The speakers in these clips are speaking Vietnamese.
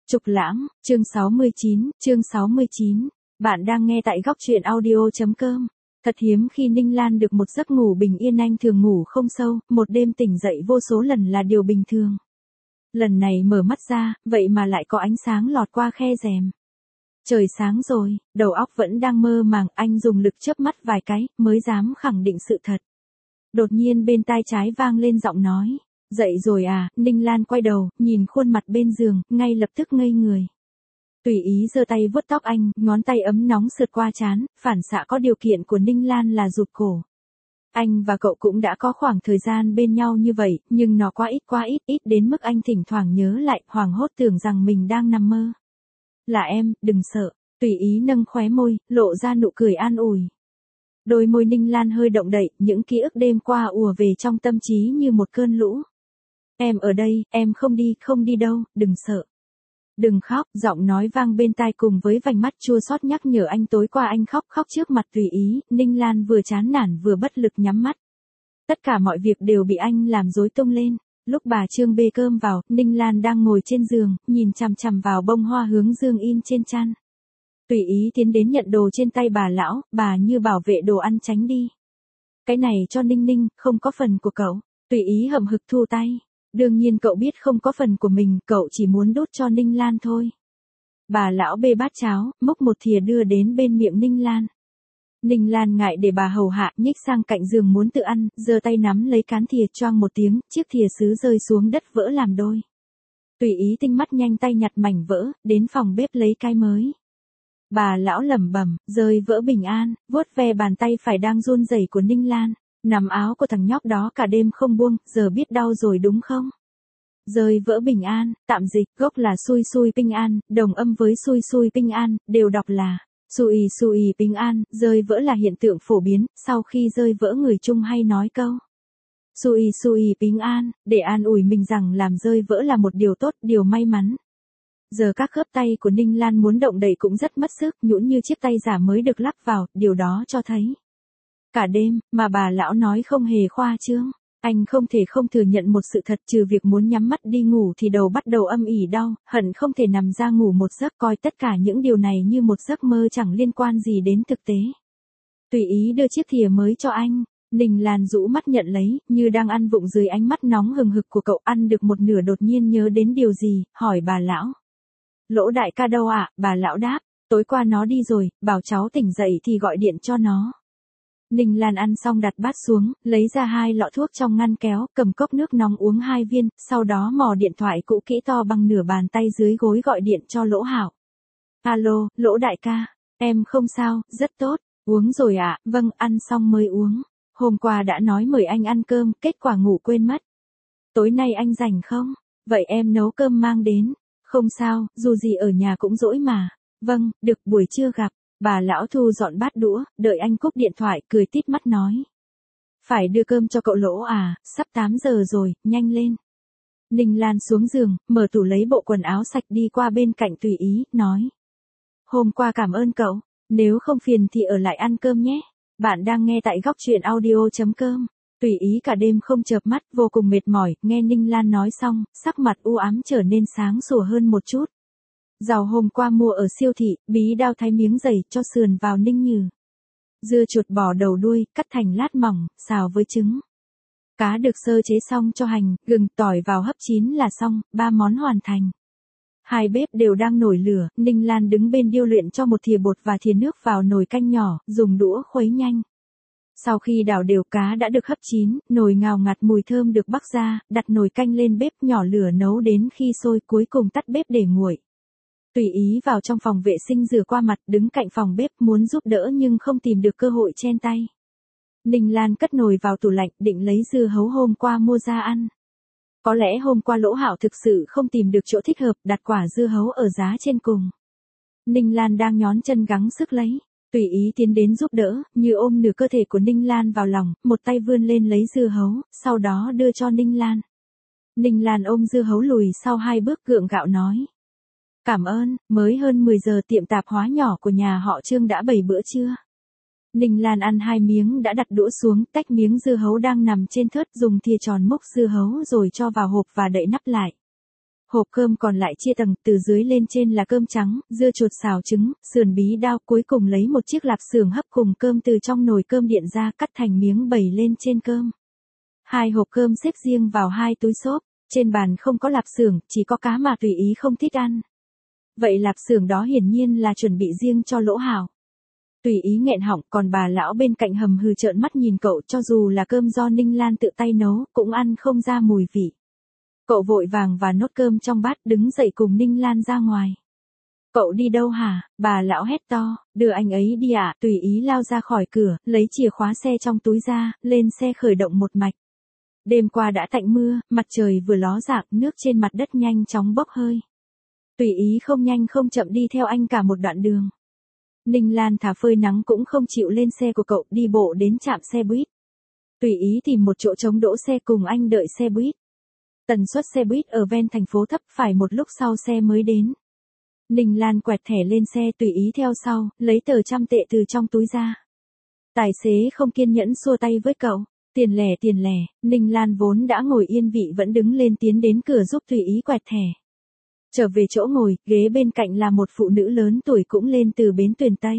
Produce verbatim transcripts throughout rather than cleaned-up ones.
Trục Lãng, chương sáu mươi chín, chương sáu mươi chín. Bạn đang nghe tại góc truyện audio chấm com. Thật hiếm khi Ninh Lan được một giấc ngủ bình yên, anh thường ngủ không sâu, một đêm tỉnh dậy vô số lần là điều bình thường. Lần này mở mắt ra, vậy mà lại có ánh sáng lọt qua khe rèm. Trời sáng rồi, đầu óc vẫn đang mơ màng, anh dùng lực chớp mắt vài cái, mới dám khẳng định sự thật. Đột nhiên bên tai trái vang lên giọng nói. Dậy rồi à? Ninh Lan quay đầu, nhìn khuôn mặt bên giường, ngay lập tức ngây người. Tùy ý giơ tay vuốt tóc anh, ngón tay ấm nóng sượt qua trán, phản xạ có điều kiện của Ninh Lan là rụt cổ. Anh và cậu cũng đã có khoảng thời gian bên nhau như vậy, nhưng nó quá ít quá ít, ít đến mức anh thỉnh thoảng nhớ lại, hoảng hốt tưởng rằng mình đang nằm mơ. Là em, đừng sợ. Tùy ý nâng khóe môi, lộ ra nụ cười an ủi. Đôi môi Ninh Lan hơi động đậy, những ký ức đêm qua ùa về trong tâm trí như một cơn lũ. Em ở đây, em không đi, không đi đâu, đừng sợ. Đừng khóc, giọng nói vang bên tai cùng với vành mắt chua xót nhắc nhở anh tối qua anh khóc khóc trước mặt Tùy ý, Ninh Lan vừa chán nản vừa bất lực nhắm mắt. Tất cả mọi việc đều bị anh làm rối tung lên. Lúc bà Trương bê cơm vào, Ninh Lan đang ngồi trên giường, nhìn chằm chằm vào bông hoa hướng dương in trên chăn. Tùy ý tiến đến nhận đồ trên tay bà lão, bà như bảo vệ đồ ăn tránh đi. Cái này cho Ninh Ninh, không có phần của cậu. Tùy ý hậm hực thu tay. Đương nhiên cậu biết không có phần của mình, cậu chỉ muốn đút cho Ninh Lan thôi. Bà lão bê bát cháo, múc một thìa đưa đến bên miệng Ninh Lan. Ninh Lan ngại để bà hầu hạ, nhích sang cạnh giường muốn tự ăn, giơ tay nắm lấy cán thìa, choang một tiếng, chiếc thìa sứ rơi xuống đất vỡ làm đôi. Tùy ý tinh mắt nhanh tay nhặt mảnh vỡ, đến phòng bếp lấy cái mới. Bà lão lẩm bẩm, rơi vỡ bình an, vuốt ve bàn tay phải đang run rẩy của Ninh Lan. Nằm áo của thằng nhóc đó cả đêm không buông, giờ biết đau rồi đúng không? Rơi vỡ bình an, tạm dịch, gốc là xui xui bình an, đồng âm với xui xui bình an, đều đọc là xui xui bình an, rơi vỡ là hiện tượng phổ biến, sau khi rơi vỡ người Trung hay nói câu xui xui bình an, để an ủi mình rằng làm rơi vỡ là một điều tốt, điều may mắn. Giờ các khớp tay của Ninh Lan muốn động đậy cũng rất mất sức, nhũn như chiếc tay giả mới được lắp vào, điều đó cho thấy. Cả đêm, mà bà lão nói không hề khoa trương. Anh không thể không thừa nhận một sự thật, trừ việc muốn nhắm mắt đi ngủ thì đầu bắt đầu âm ỉ đau, hận không thể nằm ra ngủ một giấc, coi tất cả những điều này như một giấc mơ chẳng liên quan gì đến thực tế. Tùy ý đưa chiếc thìa mới cho anh, Ninh Lan rũ mắt nhận lấy, như đang ăn vụng dưới ánh mắt nóng hừng hực của cậu. Ăn được một nửa đột nhiên nhớ đến điều gì, hỏi bà lão. Lỗ đại ca đâu ạ? À? Bà lão đáp, tối qua nó đi rồi, bảo cháu tỉnh dậy thì gọi điện cho nó. Ninh Lan ăn xong đặt bát xuống, lấy ra hai lọ thuốc trong ngăn kéo, cầm cốc nước nóng uống hai viên, sau đó mò điện thoại cũ kỹ to bằng nửa bàn tay dưới gối gọi điện cho Lỗ Hảo. Alo, Lỗ đại ca, em không sao, rất tốt, uống rồi ạ, à? Vâng, ăn xong mới uống. Hôm qua đã nói mời anh ăn cơm, kết quả ngủ quên mất. Tối nay anh rảnh không? Vậy em nấu cơm mang đến. Không sao, dù gì ở nhà cũng dỗi mà. Vâng, được, buổi trưa gặp. Bà lão thu dọn bát đũa, đợi anh cúp điện thoại, cười tít mắt nói. Phải đưa cơm cho cậu Lỗ à, sắp tám giờ rồi, nhanh lên. Ninh Lan xuống giường, mở tủ lấy bộ quần áo sạch đi qua bên cạnh Tùy ý, nói. Hôm qua cảm ơn cậu, nếu không phiền thì ở lại ăn cơm nhé. Bạn đang nghe tại góc truyện audio chấm com. Tùy ý cả đêm không chợp mắt, vô cùng mệt mỏi, nghe Ninh Lan nói xong, sắc mặt u ám trở nên sáng sủa hơn một chút. Rau hôm qua mua ở siêu thị, bí đao thái miếng dày cho sườn vào ninh nhừ. Dưa chuột bò đầu đuôi, cắt thành lát mỏng, xào với trứng. Cá được sơ chế xong cho hành, gừng, tỏi vào hấp chín là xong, ba món hoàn thành. Hai bếp đều đang nổi lửa, Ninh Lan đứng bên điêu luyện cho một thìa bột và thìa nước vào nồi canh nhỏ, dùng đũa khuấy nhanh. Sau khi đảo đều cá đã được hấp chín, nồi ngào ngạt mùi thơm được bắc ra, đặt nồi canh lên bếp nhỏ lửa nấu đến khi sôi, cuối cùng tắt bếp để nguội. Tùy ý vào trong phòng vệ sinh rửa qua mặt, đứng cạnh phòng bếp muốn giúp đỡ nhưng không tìm được cơ hội chen tay. Ninh Lan cất nồi vào tủ lạnh, định lấy dưa hấu hôm qua mua ra ăn. Có lẽ hôm qua Lỗ Hảo thực sự không tìm được chỗ thích hợp, đặt quả dưa hấu ở giá trên cùng. Ninh Lan đang nhón chân gắng sức lấy. Tùy ý tiến đến giúp đỡ, như ôm nửa cơ thể của Ninh Lan vào lòng, một tay vươn lên lấy dưa hấu, sau đó đưa cho Ninh Lan. Ninh Lan ôm dưa hấu lùi sau hai bước gượng gạo nói. Cảm ơn, mới hơn mười giờ tiệm tạp hóa nhỏ của nhà họ Trương đã bày bữa trưa. Ninh Lan ăn hai miếng đã đặt đũa xuống, tách miếng dưa hấu đang nằm trên thớt, dùng thìa tròn múc dưa hấu rồi cho vào hộp và đậy nắp lại. Hộp cơm còn lại chia tầng, từ dưới lên trên là cơm trắng, dưa chuột xào trứng, sườn bí đao, cuối cùng lấy một chiếc lạp xưởng hấp cùng cơm từ trong nồi cơm điện ra, cắt thành miếng bày lên trên cơm. Hai hộp cơm xếp riêng vào hai túi xốp, trên bàn không có lạp xưởng, chỉ có cá mà tùy ý không thích ăn. Vậy lạp xưởng đó hiển nhiên là chuẩn bị riêng cho Lỗ Hảo. Tùy ý nghẹn họng, còn bà lão bên cạnh hầm hừ trợn mắt nhìn cậu, cho dù là cơm do Ninh Lan tự tay nấu, cũng ăn không ra mùi vị. Cậu vội vàng và nốt cơm trong bát, đứng dậy cùng Ninh Lan ra ngoài. Cậu đi đâu hả? Bà lão hét to, đưa anh ấy đi ạ. Tùy ý lao ra khỏi cửa, lấy chìa khóa xe trong túi ra, lên xe khởi động một mạch. Đêm qua đã tạnh mưa, mặt trời vừa ló dạng, nước trên mặt đất nhanh chóng bốc hơi. Tùy ý không nhanh không chậm đi theo anh cả một đoạn đường. Ninh Lan thả phơi nắng cũng không chịu lên xe của cậu, đi bộ đến trạm xe buýt. Tùy ý tìm một chỗ trống đỗ xe cùng anh đợi xe buýt. Tần suất xe buýt ở ven thành phố thấp, phải một lúc sau xe mới đến. Ninh Lan quẹt thẻ lên xe, tùy ý theo sau, lấy tờ trăm tệ từ trong túi ra. Tài xế không kiên nhẫn xua tay với cậu. Tiền lẻ tiền lẻ, Ninh Lan vốn đã ngồi yên vị vẫn đứng lên tiến đến cửa giúp tùy ý quẹt thẻ. Trở về chỗ ngồi, ghế bên cạnh là một phụ nữ lớn tuổi cũng lên từ bến Tuyền Tây.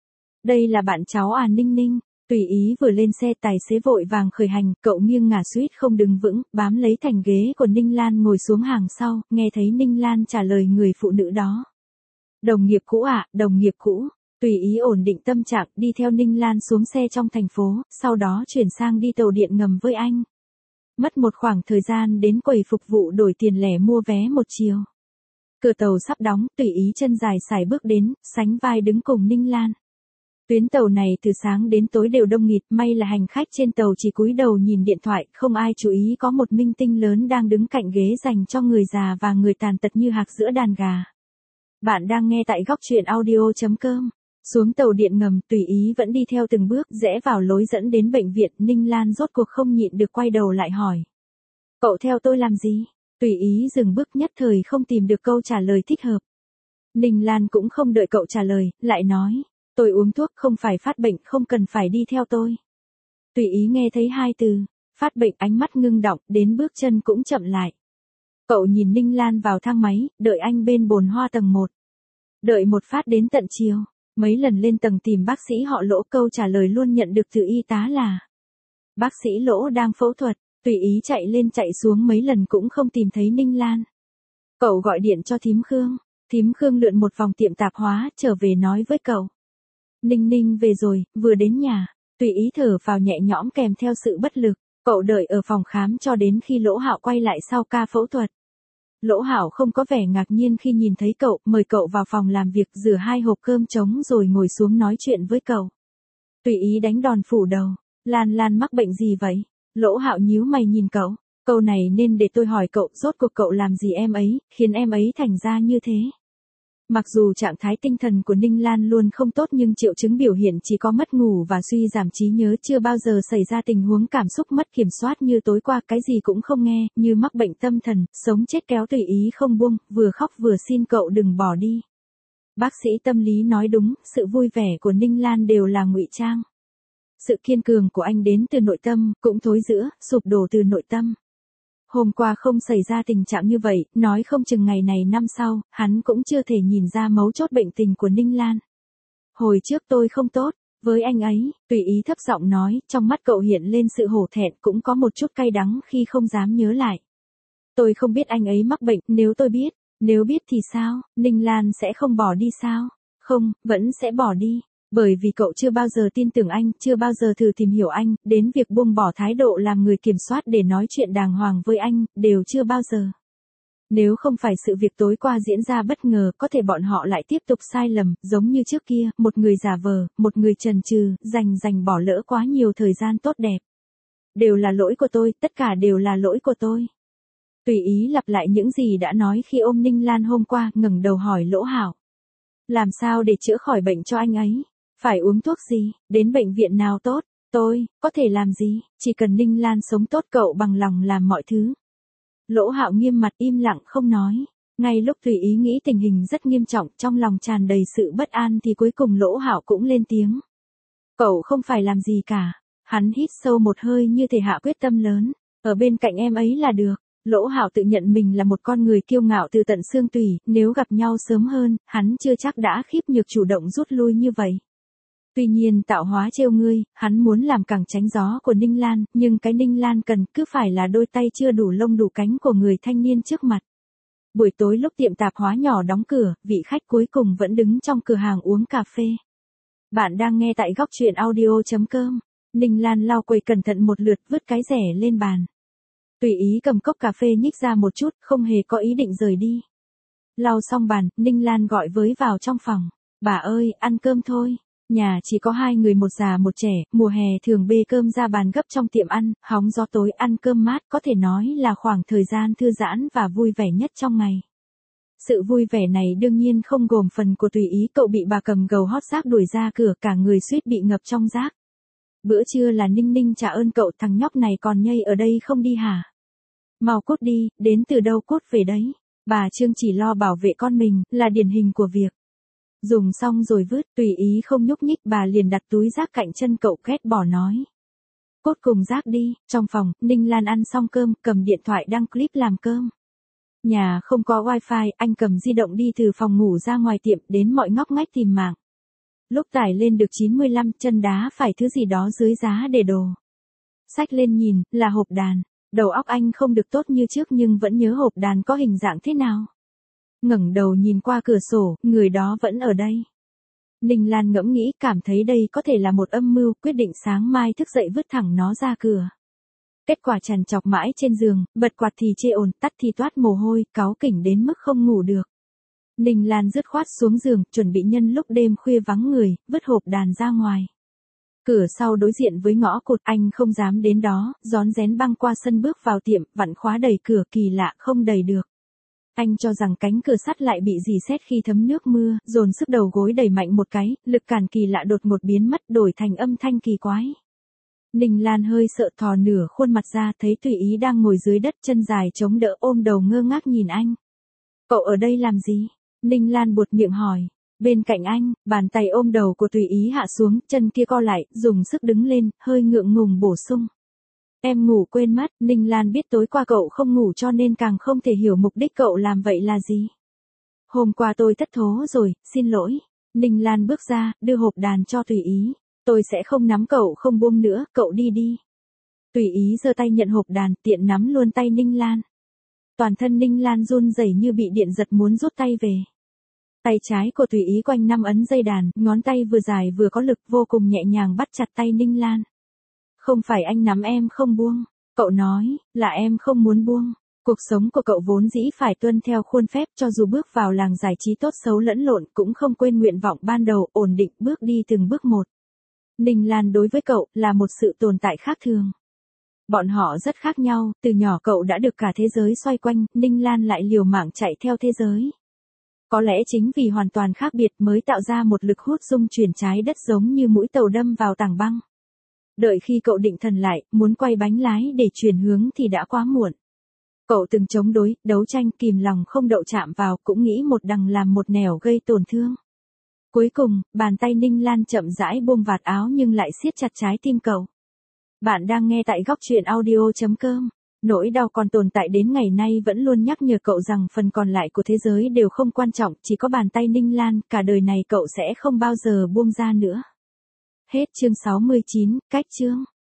Đây là bạn cháu à Ninh Ninh. Tùy ý vừa lên xe, tài xế vội vàng khởi hành, cậu nghiêng ngả suýt không đứng vững, bám lấy thành ghế của Ninh Lan ngồi xuống hàng sau, nghe thấy Ninh Lan trả lời người phụ nữ đó. Đồng nghiệp cũ ạ, à, đồng nghiệp cũ. Tùy ý ổn định tâm trạng, đi theo Ninh Lan xuống xe trong thành phố, sau đó chuyển sang đi tàu điện ngầm với anh. Mất một khoảng thời gian đến quầy phục vụ đổi tiền lẻ mua vé một chiều. Cửa tàu sắp đóng, tùy ý chân dài sải bước đến, sánh vai đứng cùng Ninh Lan. Tuyến tàu này từ sáng đến tối đều đông nghịt, may là hành khách trên tàu chỉ cúi đầu nhìn điện thoại, không ai chú ý có một minh tinh lớn đang đứng cạnh ghế dành cho người già và người tàn tật như hạc giữa đàn gà. Bạn đang nghe tại góc truyện audio chấm com. Xuống tàu điện ngầm, tùy ý vẫn đi theo từng bước, rẽ vào lối dẫn đến bệnh viện, Ninh Lan rốt cuộc không nhịn được quay đầu lại hỏi. Cậu theo tôi làm gì? Tùy ý dừng bước, nhất thời không tìm được câu trả lời thích hợp. Ninh Lan cũng không đợi cậu trả lời, lại nói. Tôi uống thuốc không phải phát bệnh, không cần phải đi theo tôi. Tùy ý nghe thấy hai từ, phát bệnh, ánh mắt ngưng đọng, đến bước chân cũng chậm lại. Cậu nhìn Ninh Lan vào thang máy, đợi anh bên bồn hoa tầng một. Đợi một phát đến tận chiều, mấy lần lên tầng tìm bác sĩ họ Lỗ, câu trả lời luôn nhận được từ y tá là bác sĩ Lỗ đang phẫu thuật. Tùy ý chạy lên chạy xuống mấy lần cũng không tìm thấy Ninh Lan. Cậu gọi điện cho thím Khương, thím Khương lượn một vòng tiệm tạp hóa, trở về nói với cậu. Ninh Ninh về rồi, vừa đến nhà. Tùy ý thở vào nhẹ nhõm kèm theo sự bất lực. Cậu đợi ở phòng khám cho đến khi Lỗ Hạo quay lại sau ca phẫu thuật. Lỗ Hạo không có vẻ ngạc nhiên khi nhìn thấy cậu, mời cậu vào phòng làm việc, rửa hai hộp cơm trống rồi ngồi xuống nói chuyện với cậu. Tùy ý đánh đòn phủ đầu. Lan Lan mắc bệnh gì vậy? Lỗ Hạo nhíu mày nhìn cậu. Câu này nên để tôi hỏi cậu, rốt cuộc cậu làm gì em ấy, khiến em ấy thành ra như thế? Mặc dù trạng thái tinh thần của Ninh Lan luôn không tốt nhưng triệu chứng biểu hiện chỉ có mất ngủ và suy giảm trí nhớ, chưa bao giờ xảy ra tình huống cảm xúc mất kiểm soát như tối qua, cái gì cũng không nghe, như mắc bệnh tâm thần, sống chết kéo tùy ý không buông, vừa khóc vừa xin cậu đừng bỏ đi. Bác sĩ tâm lý nói đúng, sự vui vẻ của Ninh Lan đều là ngụy trang. Sự kiên cường của anh đến từ nội tâm, cũng thối rữa, sụp đổ từ nội tâm. Hôm qua không xảy ra tình trạng như vậy, nói không chừng ngày này năm sau, hắn cũng chưa thể nhìn ra mấu chốt bệnh tình của Ninh Lan. Hồi trước tôi không tốt với anh ấy, tùy ý thấp giọng nói, trong mắt cậu hiện lên sự hổ thẹn, cũng có một chút cay đắng khi không dám nhớ lại. Tôi không biết anh ấy mắc bệnh, nếu tôi biết, nếu biết thì sao, Ninh Lan sẽ không bỏ đi sao? Không, vẫn sẽ bỏ đi. Bởi vì cậu chưa bao giờ tin tưởng anh, chưa bao giờ thử tìm hiểu anh, đến việc buông bỏ thái độ làm người kiểm soát để nói chuyện đàng hoàng với anh, đều chưa bao giờ. Nếu không phải sự việc tối qua diễn ra bất ngờ, có thể bọn họ lại tiếp tục sai lầm, giống như trước kia, một người giả vờ, một người chần chừ, dành dành bỏ lỡ quá nhiều thời gian tốt đẹp. Đều là lỗi của tôi, tất cả đều là lỗi của tôi. Tùy ý lặp lại những gì đã nói khi ôm Ninh Lan hôm qua, ngẩng đầu hỏi Lỗ Hảo. Làm sao để chữa khỏi bệnh cho anh ấy? Phải uống thuốc gì? Đến bệnh viện nào tốt? Tôi, có thể làm gì? Chỉ cần Ninh Lan sống tốt, cậu bằng lòng làm mọi thứ. Lỗ Hạo nghiêm mặt im lặng không nói. Ngay lúc tùy ý nghĩ tình hình rất nghiêm trọng, trong lòng tràn đầy sự bất an thì cuối cùng Lỗ Hạo cũng lên tiếng. Cậu không phải làm gì cả. Hắn hít sâu một hơi như thể hạ quyết tâm lớn. Ở bên cạnh em ấy là được. Lỗ Hạo tự nhận mình là một con người kiêu ngạo từ tận xương tủy, nếu gặp nhau sớm hơn, hắn chưa chắc đã khiếp nhược chủ động rút lui như vậy. Tuy nhiên tạo hóa trêu ngươi, hắn muốn làm cẳng tránh gió của Ninh Lan, nhưng cái Ninh Lan cần cứ phải là đôi tay chưa đủ lông đủ cánh của người thanh niên trước mặt. Buổi tối lúc tiệm tạp hóa nhỏ đóng cửa, vị khách cuối cùng vẫn đứng trong cửa hàng uống cà phê. Bạn đang nghe tại góc truyện audio.com. Ninh Lan lau quầy cẩn thận một lượt, vứt cái rẻ lên bàn. Tùy ý cầm cốc cà phê nhích ra một chút, không hề có ý định rời đi. Lau xong bàn, Ninh Lan gọi với vào trong phòng. Bà ơi, ăn cơm thôi. Nhà chỉ có hai người một già một trẻ, mùa hè thường bê cơm ra bàn gấp trong tiệm ăn, hóng gió tối ăn cơm mát, có thể nói là khoảng thời gian thư giãn và vui vẻ nhất trong ngày. Sự vui vẻ này đương nhiên không gồm phần của Tùy Ý, cậu bị bà cầm gầu hót rác đuổi ra cửa, cả người suýt bị ngập trong rác. Bữa trưa là Ninh Ninh trả ơn cậu, thằng nhóc này còn nhây ở đây không đi hả? Mau cút đi, đến từ đâu cút về đấy. Bà Trương chỉ lo bảo vệ con mình, là điển hình của việc dùng xong rồi vứt. Tùy Ý không nhúc nhích, bà liền đặt túi rác cạnh chân cậu, ghét bỏ nói. Cốt cùng rác đi. Trong phòng, Ninh Lan ăn xong cơm, cầm điện thoại đăng clip làm cơm. Nhà không có wifi, anh cầm di động đi từ phòng ngủ ra ngoài tiệm, đến mọi ngóc ngách tìm mạng. Lúc tải lên được chín mươi lăm, chân đá phải thứ gì đó dưới giá để đồ. Xách lên nhìn, là hộp đàn. Đầu óc anh không được tốt như trước nhưng vẫn nhớ hộp đàn có hình dạng thế nào. Ngẩng đầu nhìn qua cửa sổ, người đó vẫn ở đây. Ninh Lan ngẫm nghĩ, cảm thấy đây có thể là một âm mưu, quyết định sáng mai thức dậy vứt thẳng nó ra cửa. Kết quả trằn trọc mãi trên giường, bật quạt thì chê ồn, tắt thì toát mồ hôi, cáu kỉnh đến mức không ngủ được. Ninh Lan dứt khoát xuống giường, chuẩn bị nhân lúc đêm khuya vắng người, vứt hộp đàn ra ngoài. Cửa sau đối diện với ngõ cụt, anh không dám đến đó, rón rén băng qua sân bước vào tiệm, vặn khóa đẩy cửa, kỳ lạ không đẩy được. Anh cho rằng cánh cửa sắt lại bị rỉ sét khi thấm nước mưa, dồn sức đầu gối đẩy mạnh một cái, lực cản kỳ lạ đột ngột biến mất, đổi thành âm thanh kỳ quái. Ninh Lan hơi sợ, thò nửa khuôn mặt ra, thấy Tùy Ý đang ngồi dưới đất, chân dài chống đỡ, ôm đầu ngơ ngác nhìn anh. Cậu ở đây làm gì? Ninh Lan buột miệng hỏi. Bên cạnh anh, bàn tay ôm đầu của Tùy Ý hạ xuống, chân kia co lại, dùng sức đứng lên, hơi ngượng ngùng bổ sung. Em ngủ quên mất. Ninh Lan biết tối qua cậu không ngủ cho nên càng không thể hiểu mục đích cậu làm vậy là gì. Hôm qua tôi thất thố rồi, xin lỗi. Ninh Lan bước ra, đưa hộp đàn cho Tùy Ý. Tôi sẽ không nắm cậu không buông nữa, cậu đi đi. Tùy Ý giơ tay nhận hộp đàn, tiện nắm luôn tay Ninh Lan. Toàn thân Ninh Lan run rẩy như bị điện giật muốn rút tay về. Tay trái của Tùy Ý quanh năm ấn dây đàn, ngón tay vừa dài vừa có lực, vô cùng nhẹ nhàng bắt chặt tay Ninh Lan. Không phải anh nắm em không buông. Cậu nói, là em không muốn buông. Cuộc sống của cậu vốn dĩ phải tuân theo khuôn phép, cho dù bước vào làng giải trí tốt xấu lẫn lộn cũng không quên nguyện vọng ban đầu, ổn định bước đi từng bước một. Ninh Lan đối với cậu là một sự tồn tại khác thường. Bọn họ rất khác nhau, từ nhỏ cậu đã được cả thế giới xoay quanh, Ninh Lan lại liều mạng chạy theo thế giới. Có lẽ chính vì hoàn toàn khác biệt mới tạo ra một lực hút rung chuyển trái đất giống như mũi tàu đâm vào tảng băng. Đợi khi cậu định thần lại, muốn quay bánh lái để chuyển hướng thì đã quá muộn. Cậu từng chống đối, đấu tranh, kìm lòng không đậu chạm vào, cũng nghĩ một đằng làm một nẻo gây tổn thương. Cuối cùng, bàn tay Ninh Lan chậm rãi buông vạt áo nhưng lại siết chặt trái tim cậu. Bạn đang nghe tại góc truyện audio.com. Nỗi đau còn tồn tại đến ngày nay vẫn luôn nhắc nhở cậu rằng phần còn lại của thế giới đều không quan trọng, chỉ có bàn tay Ninh Lan, cả đời này cậu sẽ không bao giờ buông ra nữa. Hết chương sáu mươi chín, cách chương.